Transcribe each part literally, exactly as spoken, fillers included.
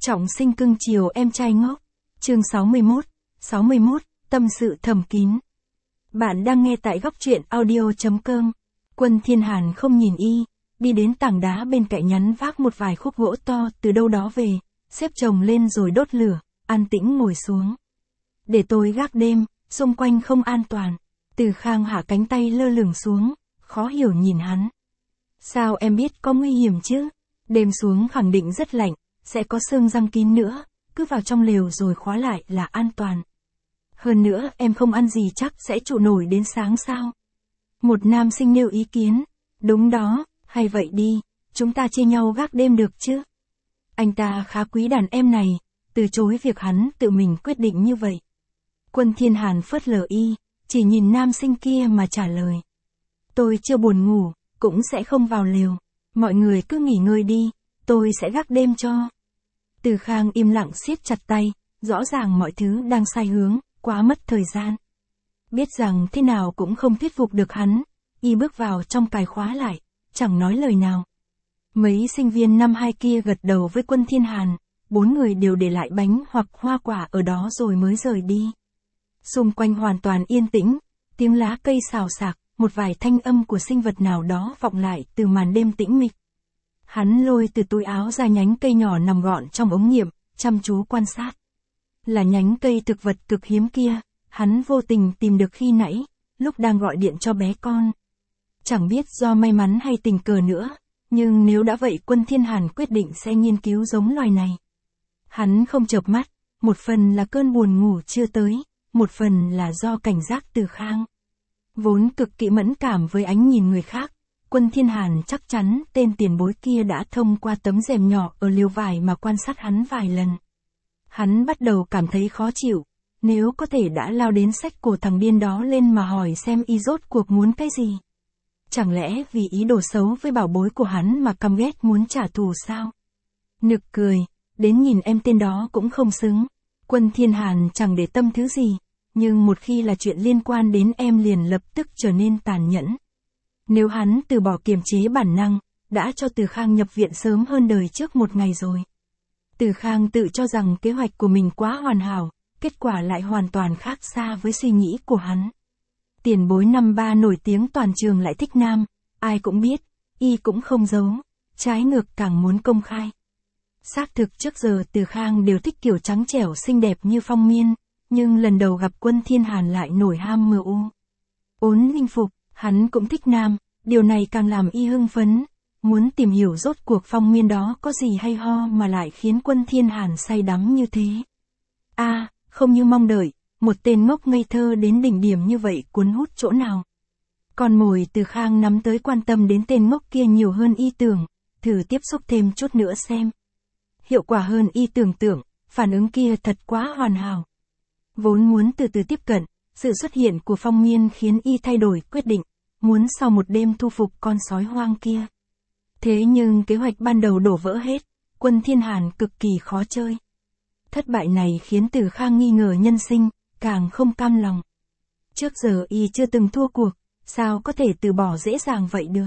Trọng sinh cưng chiều em trai ngốc. Chương sáu mươi mốt. sáu mươi mốt, tâm sự thầm kín. Bạn đang nghe tại góc truyện audio chấm com. Quân Thiên Hàn không nhìn y, đi đến tảng đá bên cạnh nhắn vác một vài khúc gỗ to từ đâu đó về, xếp chồng lên rồi đốt lửa, an tĩnh ngồi xuống. Để tôi gác đêm, xung quanh không an toàn. Từ Khang hạ cánh tay lơ lửng xuống, khó hiểu nhìn hắn. Sao em biết có nguy hiểm chứ? Đêm xuống khẳng định rất lạnh, sẽ có xương răng kín nữa, cứ vào trong lều rồi khóa lại là an toàn. Hơn nữa em không ăn gì chắc sẽ trụ nổi đến sáng sao? Một nam sinh nêu ý kiến. Đúng đó, hay vậy đi, chúng ta chia nhau gác đêm được chứ? Anh ta khá quý đàn em này, từ chối việc hắn tự mình quyết định như vậy. Quân Thiên Hàn phớt lờ y, chỉ nhìn nam sinh kia mà trả lời. Tôi chưa buồn ngủ, cũng sẽ không vào lều. Mọi người cứ nghỉ ngơi đi, tôi sẽ gác đêm cho. Từ Khang im lặng siết chặt tay, rõ ràng mọi thứ đang sai hướng, quá mất thời gian. Biết rằng thế nào cũng không thuyết phục được hắn, y bước vào trong cài khóa lại, chẳng nói lời nào. Mấy sinh viên năm hai kia gật đầu với Quân Thiên Hàn, bốn người đều để lại bánh hoặc hoa quả ở đó rồi mới rời đi. Xung quanh hoàn toàn yên tĩnh, tiếng lá cây xào xạc, một vài thanh âm của sinh vật nào đó vọng lại từ màn đêm tĩnh mịch. Hắn lôi từ túi áo ra nhánh cây nhỏ nằm gọn trong ống nghiệm, chăm chú quan sát. Là nhánh cây thực vật cực hiếm kia, hắn vô tình tìm được khi nãy, lúc đang gọi điện cho bé con. Chẳng biết do may mắn hay tình cờ nữa, nhưng nếu đã vậy Quân Thiên Hàn quyết định sẽ nghiên cứu giống loài này. Hắn không chợp mắt, một phần là cơn buồn ngủ chưa tới, một phần là do cảnh giác Từ Khang. Vốn cực kỳ mẫn cảm với ánh nhìn người khác, Quân Thiên Hàn chắc chắn tên tiền bối kia đã thông qua tấm rèm nhỏ ở liều vải mà quan sát hắn vài lần. Hắn bắt đầu cảm thấy khó chịu, nếu có thể đã lao đến xách cổ thằng điên đó lên mà hỏi xem y rốt cuộc muốn cái gì. Chẳng lẽ vì ý đồ xấu với bảo bối của hắn mà căm ghét muốn trả thù sao? Nực cười, đến nhìn em tên đó cũng không xứng. Quân Thiên Hàn chẳng để tâm thứ gì, nhưng một khi là chuyện liên quan đến em liền lập tức trở nên tàn nhẫn. Nếu hắn từ bỏ kiềm chế bản năng, đã cho Từ Khang nhập viện sớm hơn đời trước một ngày rồi. Từ Khang tự cho rằng kế hoạch của mình quá hoàn hảo, kết quả lại hoàn toàn khác xa với suy nghĩ của hắn. Tiền bối năm ba nổi tiếng toàn trường lại thích nam, ai cũng biết, y cũng không giấu, trái ngược càng muốn công khai. Xác thực trước giờ Từ Khang đều thích kiểu trắng trẻo xinh đẹp như Phong Miên, nhưng lần đầu gặp Quân Thiên Hàn lại nổi ham mơ u. Ốn linh phục, hắn cũng thích nam, điều này càng làm y hưng phấn, muốn tìm hiểu rốt cuộc Phong Miên đó có gì hay ho mà lại khiến Quân Thiên Hàn say đắm như thế. A, à, không như mong đợi, một tên ngốc ngây thơ đến đỉnh điểm như vậy cuốn hút chỗ nào. Còn mồi Từ Khang nắm tới quan tâm đến tên ngốc kia nhiều hơn y tưởng, thử tiếp xúc thêm chút nữa xem. Hiệu quả hơn y tưởng tượng, phản ứng kia thật quá hoàn hảo. Vốn muốn từ từ tiếp cận, sự xuất hiện của Phong Miên khiến y thay đổi quyết định, muốn sau một đêm thu phục con sói hoang kia. Thế nhưng kế hoạch ban đầu đổ vỡ hết, Quân Thiên Hàn cực kỳ khó chơi. Thất bại này khiến Từ Khang nghi ngờ nhân sinh, càng không cam lòng. Trước giờ y chưa từng thua cuộc, sao có thể từ bỏ dễ dàng vậy được.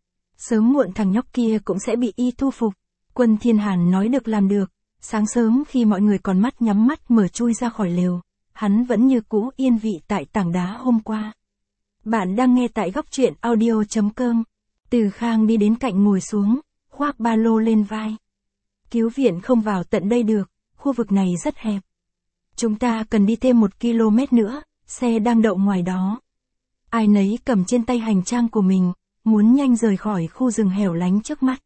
Sớm muộn thằng nhóc kia cũng sẽ bị y thu phục. Quân Thiên Hàn nói được làm được, sáng sớm khi mọi người còn mắt nhắm mắt mở chui ra khỏi lều, hắn vẫn như cũ yên vị tại tảng đá hôm qua. Bạn đang nghe tại góc truyện audio chấm com. Từ Khang đi đến cạnh ngồi xuống, khoác ba lô lên vai. Cứu viện không vào tận đây được, khu vực này rất hẹp. Chúng ta cần đi thêm một ki lô mét nữa, xe đang đậu ngoài đó. Ai nấy cầm trên tay hành trang của mình, muốn nhanh rời khỏi khu rừng hẻo lánh trước mắt.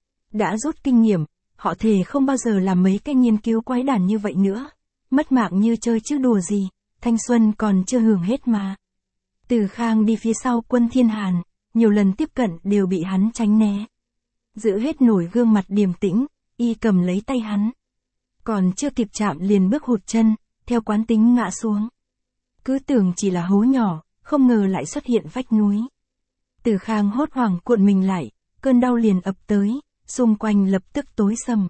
Đã rút kinh nghiệm, họ thề không bao giờ làm mấy cái nghiên cứu quái đản như vậy nữa. Mất mạng như chơi chứ đùa gì, thanh xuân còn chưa hưởng hết mà. Từ Khang đi phía sau Quân Thiên Hàn, nhiều lần tiếp cận đều bị hắn tránh né. Giữ hết nổi gương mặt điềm tĩnh, y cầm lấy tay hắn. Còn chưa kịp chạm liền bước hụt chân, theo quán tính ngã xuống. Cứ tưởng chỉ là hố nhỏ, không ngờ lại xuất hiện vách núi. Từ Khang hốt hoảng cuộn mình lại, cơn đau liền ập tới, xung quanh lập tức tối sầm.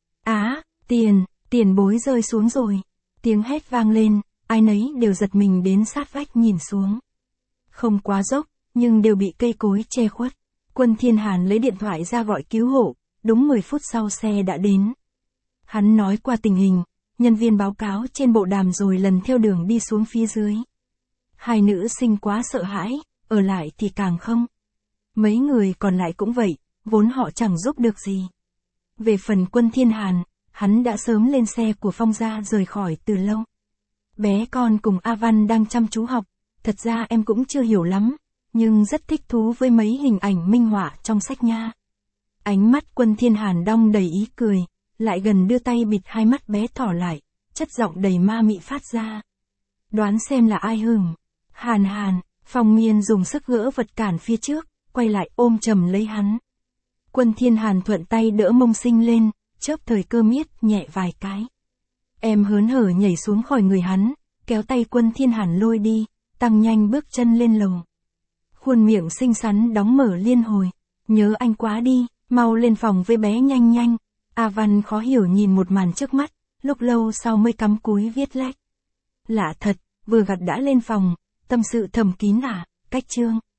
Á, tiền, tiền bối rơi xuống rồi. Tiếng hét vang lên, ai nấy đều giật mình đến sát vách nhìn xuống. Không quá dốc, nhưng đều bị cây cối che khuất. Quân Thiên Hàn lấy điện thoại ra gọi cứu hộ, đúng mười phút sau xe đã đến. Hắn nói qua tình hình, nhân viên báo cáo trên bộ đàm rồi lần theo đường đi xuống phía dưới. Hai nữ sinh quá sợ hãi, ở lại thì càng không. Mấy người còn lại cũng vậy, vốn họ chẳng giúp được gì. Về phần Quân Thiên Hàn, hắn đã sớm lên xe của Phong gia rời khỏi từ lâu. Bé con cùng A Văn đang chăm chú học, thật ra em cũng chưa hiểu lắm, nhưng rất thích thú với mấy hình ảnh minh họa trong sách nha. Ánh mắt Quân Thiên Hàn đong đầy ý cười, lại gần đưa tay bịt hai mắt bé thỏ lại, chất giọng đầy ma mị phát ra. Đoán xem là ai hửng. Hàn Hàn, Phong Miên dùng sức gỡ vật cản phía trước, quay lại ôm chầm lấy hắn. Quân Thiên Hàn thuận tay đỡ mông sinh lên, chớp thời cơ miết nhẹ vài cái. Em hớn hở nhảy xuống khỏi người hắn, kéo tay Quân Thiên Hàn lôi đi, tăng nhanh bước chân lên lầu. Khuôn miệng xinh xắn đóng mở liên hồi. Nhớ anh quá đi, mau lên phòng với bé nhanh nhanh. A Văn khó hiểu nhìn một màn trước mắt, lúc lâu sau mới cắm cúi viết lách. Lạ thật, vừa gặt đã lên phòng, tâm sự thầm kín à, cách chương.